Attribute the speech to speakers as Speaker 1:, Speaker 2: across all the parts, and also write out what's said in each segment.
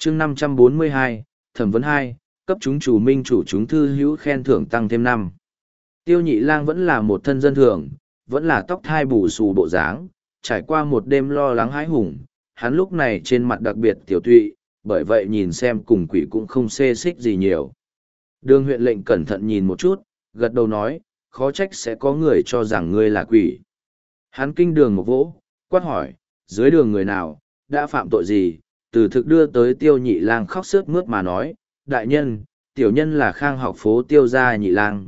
Speaker 1: chương 542, thẩm vấn 2, cấp chúng chủ minh chủ chúng thư hữu khen thưởng tăng thêm 5. Tiêu Nhị Lang vẫn là một thân dân thường, vẫn là tóc thai bù xù bộ dáng, trải qua một đêm lo lắng hãi hùng, hắn lúc này trên mặt đặc biệt tiểu tụy, bởi vậy nhìn xem cùng quỷ cũng không xê xích gì nhiều. Đường huyện lệnh cẩn thận nhìn một chút, gật đầu nói, khó trách sẽ có người cho rằng ngươi là quỷ. Hắn kinh đường một vỗ, quát hỏi, dưới đường người nào, đã phạm tội gì, từ thực đưa tới Tiêu Nhị Lang khóc sướt mướt mà nói, đại nhân, tiểu nhân là Khang học phố Tiêu gia Nhị Lang,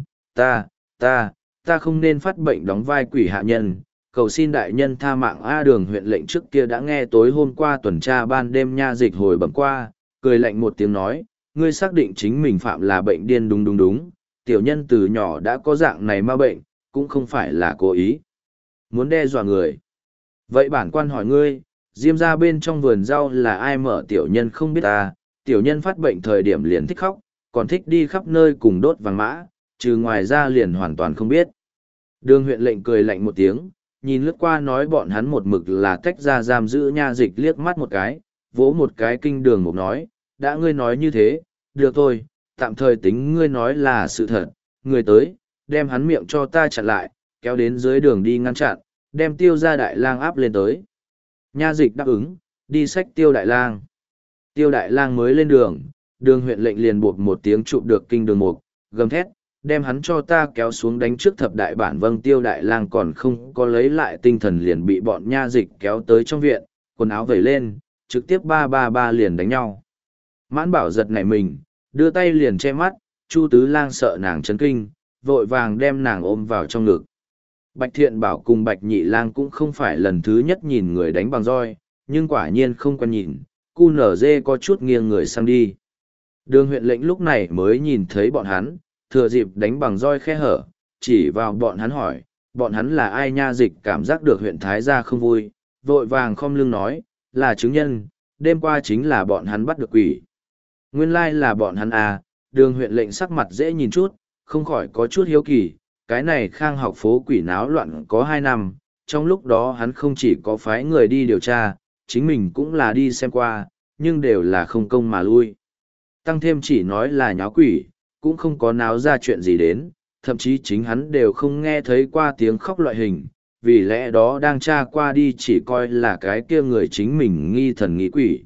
Speaker 1: ta không nên phát bệnh đóng vai quỷ hạ nhân, cầu xin đại nhân tha mạng. A Đường huyện lệnh trước kia đã nghe tối hôm qua tuần tra ban đêm nha dịch hồi bẩm qua, cười lạnh một tiếng nói, ngươi xác định chính mình phạm là bệnh điên đúng, tiểu nhân từ nhỏ đã có dạng này ma bệnh, cũng không phải là cố ý. Muốn đe dọa người. Vậy bản quan hỏi ngươi, Diêm gia bên trong vườn rau là ai mở? Tiểu nhân không biết ta, tiểu nhân phát bệnh thời điểm liền thích khóc, còn thích đi khắp nơi cùng đốt vàng mã, trừ ngoài ra liền hoàn toàn không biết. Đường huyện lệnh cười lạnh một tiếng, nhìn lướt qua nói bọn hắn một mực là tách ra giam giữ nha dịch liếc mắt một cái, vỗ một cái kinh đường một nói, đã ngươi nói như thế, được thôi, tạm thời tính ngươi nói là sự thật, người tới, đem hắn miệng cho ta chặn lại, kéo đến dưới đường đi ngăn chặn, đem Tiêu gia đại lang áp lên tới. Nha dịch đáp ứng, đi xách Tiêu đại lang. Tiêu đại lang mới lên đường, đường huyện lệnh liền buộc một tiếng chụp được kinh đường mục, gầm thét, đem hắn cho ta kéo xuống đánh trước thập đại bản. Vâng, Tiêu đại lang còn không có lấy lại tinh thần liền bị bọn nha dịch kéo tới trong viện, quần áo vẩy lên, trực tiếp ba liền đánh nhau. Mãn Bảo giật nảy mình, đưa tay liền che mắt, Chu Tứ Lang sợ nàng chấn kinh, vội vàng đem nàng ôm vào trong ngực. Bạch Thiện Bảo cùng Bạch Nhị Lang cũng không phải lần thứ nhất nhìn người đánh bằng roi, nhưng quả nhiên không quen nhìn, cu nở dê có chút nghiêng người sang đi. Đường huyện lệnh lúc này mới nhìn thấy bọn hắn, thừa dịp đánh bằng roi khe hở, chỉ vào bọn hắn hỏi, bọn hắn là ai? Nha dịch cảm giác được huyện Thái gia không vui, vội vàng khom lưng nói, là chứng nhân, đêm qua chính là bọn hắn bắt được quỷ. Nguyên lai là bọn hắn à? Đường huyện lệnh sắc mặt dễ nhìn chút, không khỏi có chút hiếu kỳ, cái này Khang học phố quỷ náo loạn có 2 năm, trong lúc đó hắn không chỉ có phái người đi điều tra, chính mình cũng là đi xem qua, nhưng đều là không công mà lui. Tăng thêm chỉ nói là nháo quỷ, cũng không có náo ra chuyện gì đến, thậm chí chính hắn đều không nghe thấy qua tiếng khóc loại hình, vì lẽ đó đang tra qua đi chỉ coi là cái kia người chính mình nghi thần nghi quỷ.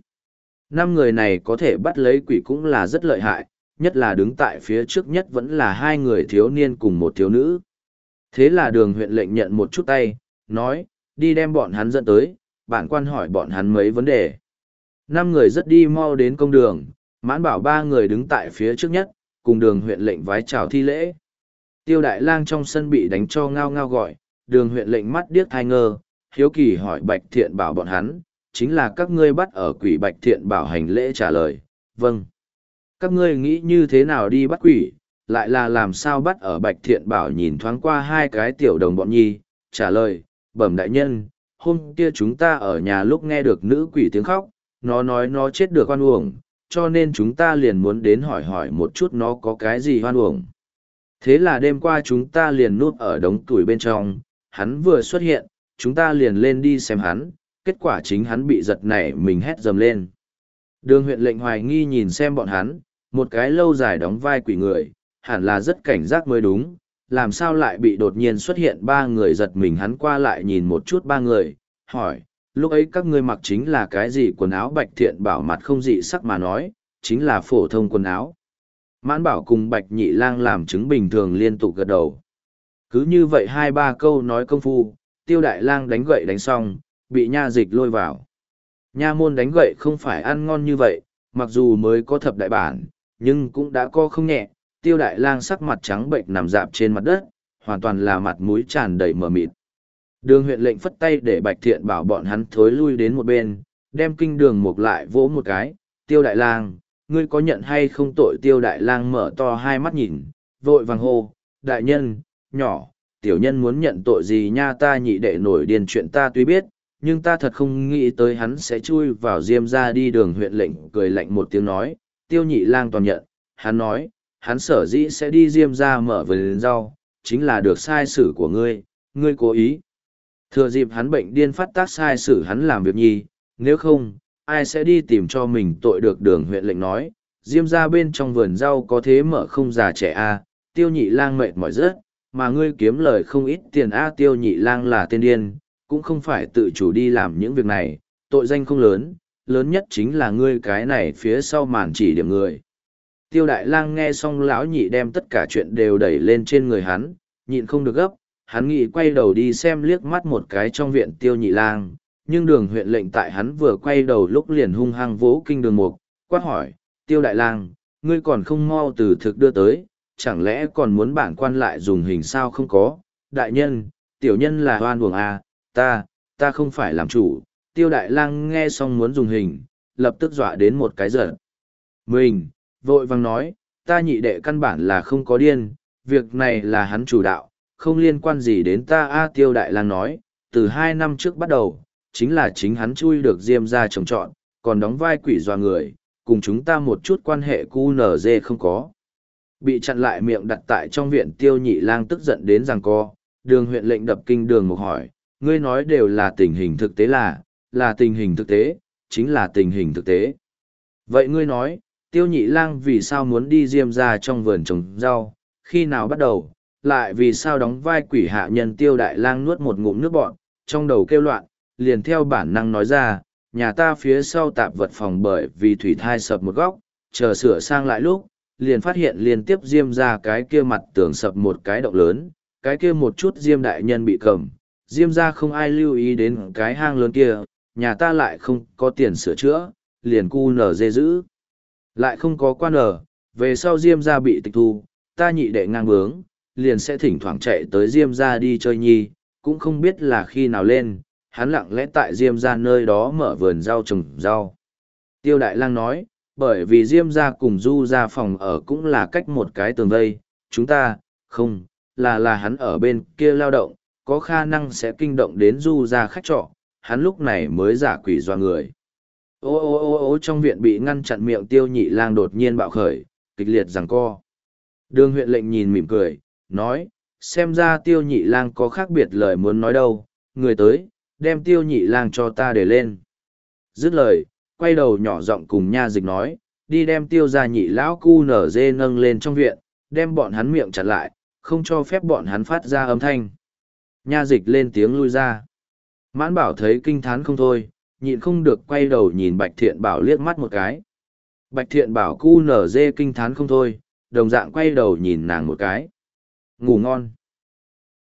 Speaker 1: 5 người này có thể bắt lấy quỷ cũng là rất lợi hại, nhất là đứng tại phía trước nhất vẫn là 2 người thiếu niên cùng một thiếu nữ. Thế là đường huyện lệnh nhận một chút tay, nói, đi đem bọn hắn dẫn tới, bản quan hỏi bọn hắn mấy vấn đề. 5 người rất đi mau đến công đường, Mãn Bảo 3 người đứng tại phía trước nhất, cùng đường huyện lệnh vái chào thi lễ. Tiêu đại lang trong sân bị đánh cho ngao ngao gọi, đường huyện lệnh mắt điếc thai ngơ, hiếu kỳ hỏi Bạch Thiện Bảo bọn hắn, chính là các ngươi bắt ở quỷ? Bạch Thiện Bảo hành lễ trả lời, vâng. Các ngươi nghĩ như thế nào đi bắt quỷ, lại là làm sao bắt ở? Bạch Thiện Bảo nhìn thoáng qua 2 cái tiểu đồng bọn nhi, trả lời, bẩm đại nhân, hôm kia chúng ta ở nhà lúc nghe được nữ quỷ tiếng khóc, nó nói nó chết được oan uổng, cho nên chúng ta liền muốn đến hỏi hỏi một chút nó có cái gì oan uổng. Thế là đêm qua chúng ta liền núp ở đống củi bên trong, hắn vừa xuất hiện, chúng ta liền lên đi xem hắn, kết quả chính hắn bị giật nảy mình hét dầm lên. Đường huyện lệnh hoài nghi nhìn xem bọn hắn, một cái lâu dài đóng vai quỷ người, hẳn là rất cảnh giác mới đúng, làm sao lại bị đột nhiên xuất hiện 3 người giật mình. Hắn qua lại nhìn một chút 3 người, hỏi, lúc ấy các ngươi mặc chính là cái gì quần áo? Bạch Thiện Bảo mặt không dị sắc mà nói, chính là phổ thông quần áo. Mãn Bảo cùng Bạch Nhị Lang làm chứng bình thường liên tục gật đầu. Cứ như vậy 2-3 câu nói công phu, Tiêu đại lang đánh gậy đánh xong, bị nha dịch lôi vào. Nha môn đánh gậy không phải ăn ngon như vậy, mặc dù mới có thập đại bản, nhưng cũng đã có không nhẹ. Tiêu đại lang sắc mặt trắng bệnh nằm rạp trên mặt đất, hoàn toàn là mặt mũi tràn đầy mờ mịt. Đường huyện lệnh phất tay để Bạch Thiện Bảo bọn hắn thối lui đến một bên, đem kinh đường mục lại vỗ một cái. Tiêu đại lang, ngươi có nhận hay không tội? Tiêu đại lang mở to 2 mắt nhìn, vội vàng hô, đại nhân, nhỏ, tiểu nhân muốn nhận tội gì nha? Ta nhị đệ nổi điên chuyện ta tuy biết, nhưng ta thật không nghĩ tới hắn sẽ chui vào Diêm gia đi. Đường huyện lệnh cười lạnh một tiếng nói, Tiêu Nhị Lang toàn nhận, hắn nói, hắn sở dĩ sẽ đi Diêm gia mở vườn rau, chính là được sai sử của ngươi, ngươi cố ý. Thừa dịp hắn bệnh điên phát tác sai sử hắn làm việc nhi, nếu không, ai sẽ đi tìm cho mình tội được. Đường huyện lệnh nói, Diêm ra bên trong vườn rau có thế mở không già trẻ a. Tiêu Nhị Lang mệt mỏi rất, mà ngươi kiếm lời không ít tiền a. Tiêu Nhị Lang là tên điên, cũng không phải tự chủ đi làm những việc này, tội danh không lớn, lớn nhất chính là ngươi cái này phía sau màn chỉ điểm người. Tiêu Đại Lang nghe xong lão nhị đem tất cả chuyện đều đẩy lên trên người hắn, nhịn không được gấp, hắn nghĩ quay đầu đi xem liếc mắt một cái trong viện Tiêu Nhị Lang, nhưng Đường huyện lệnh tại hắn vừa quay đầu lúc liền hung hăng vỗ kinh Đường Mục, quát hỏi, Tiêu Đại Lang, ngươi còn không mau từ thực đưa tới, chẳng lẽ còn muốn bản quan lại dùng hình sao? Không có, đại nhân, tiểu nhân là oan uổng à, ta không phải làm chủ. Tiêu Đại Lang nghe xong muốn dùng hình, lập tức dọa đến một cái giật mình, vội vàng nói, ta nhị đệ căn bản là không có điên, việc này là hắn chủ đạo, không liên quan gì đến ta a. Tiêu Đại Lang nói, từ 2 năm trước bắt đầu, chính là chính hắn chui được Diêm ra trồng trọt, còn đóng vai quỷ dọa người, cùng chúng ta một chút quan hệ QNZ không có. Bị chặn lại miệng đặt tại trong viện Tiêu Nhị Lang tức giận đến giằng co. Đường huyện lệnh đập kinh Đường Mục hỏi, ngươi nói đều là tình hình thực tế, là tình hình thực tế, chính là tình hình thực tế. Vậy ngươi nói, Tiêu Nhị Lang vì sao muốn đi Diêm ra trong vườn trồng rau, khi nào bắt đầu, lại vì sao đóng vai quỷ hạ nhân? Tiêu Đại Lang nuốt một ngụm nước bọt, trong đầu kêu loạn, liền theo bản năng nói ra, nhà ta phía sau tạp vật phòng bởi vì thủy thai sập một góc, chờ sửa sang lại lúc, liền phát hiện liên tiếp Diêm ra cái kia mặt tường sập một cái động lớn, cái kia một chút Diêm đại nhân bị cầm, Diêm ra không ai lưu ý đến cái hang lớn kia, nhà ta lại không có tiền sửa chữa, liền QNZ giữ. Lại không có quan ở, về sau Diêm ra bị tịch thu, ta nhị đệ ngang bướng, liền sẽ thỉnh thoảng chạy tới Diêm ra đi chơi nhi, cũng không biết là khi nào lên, hắn lặng lẽ tại Diêm ra nơi đó mở vườn rau trồng rau. Tiêu Đại Lang nói, bởi vì Diêm ra cùng Du ra phòng ở cũng là cách một cái tường vây, chúng ta, không, là hắn ở bên kia lao động, có khả năng sẽ kinh động đến Du ra khách trọ, hắn lúc này mới giả quỷ doa người. Ô trong viện bị ngăn chặn miệng Tiêu Nhị Lang đột nhiên bạo khởi, kịch liệt giằng co. Đường huyện lệnh nhìn mỉm cười, nói, xem ra Tiêu Nhị Lang có khác biệt lời muốn nói đâu, người tới, đem Tiêu Nhị Lang cho ta để lên. Dứt lời, quay đầu nhỏ giọng cùng nha dịch nói, đi đem Tiêu gia nhị lão QNZ nâng lên trong viện, đem bọn hắn miệng chặt lại, không cho phép bọn hắn phát ra âm thanh. Nha dịch lên tiếng lui ra. Mãn Bảo thấy kinh thán không thôi, nhịn không được quay đầu nhìn Bạch Thiện Bảo liếc mắt một cái. Bạch Thiện Bảo QNZ kinh thán không thôi, đồng dạng quay đầu nhìn nàng một cái. Ngủ ngon.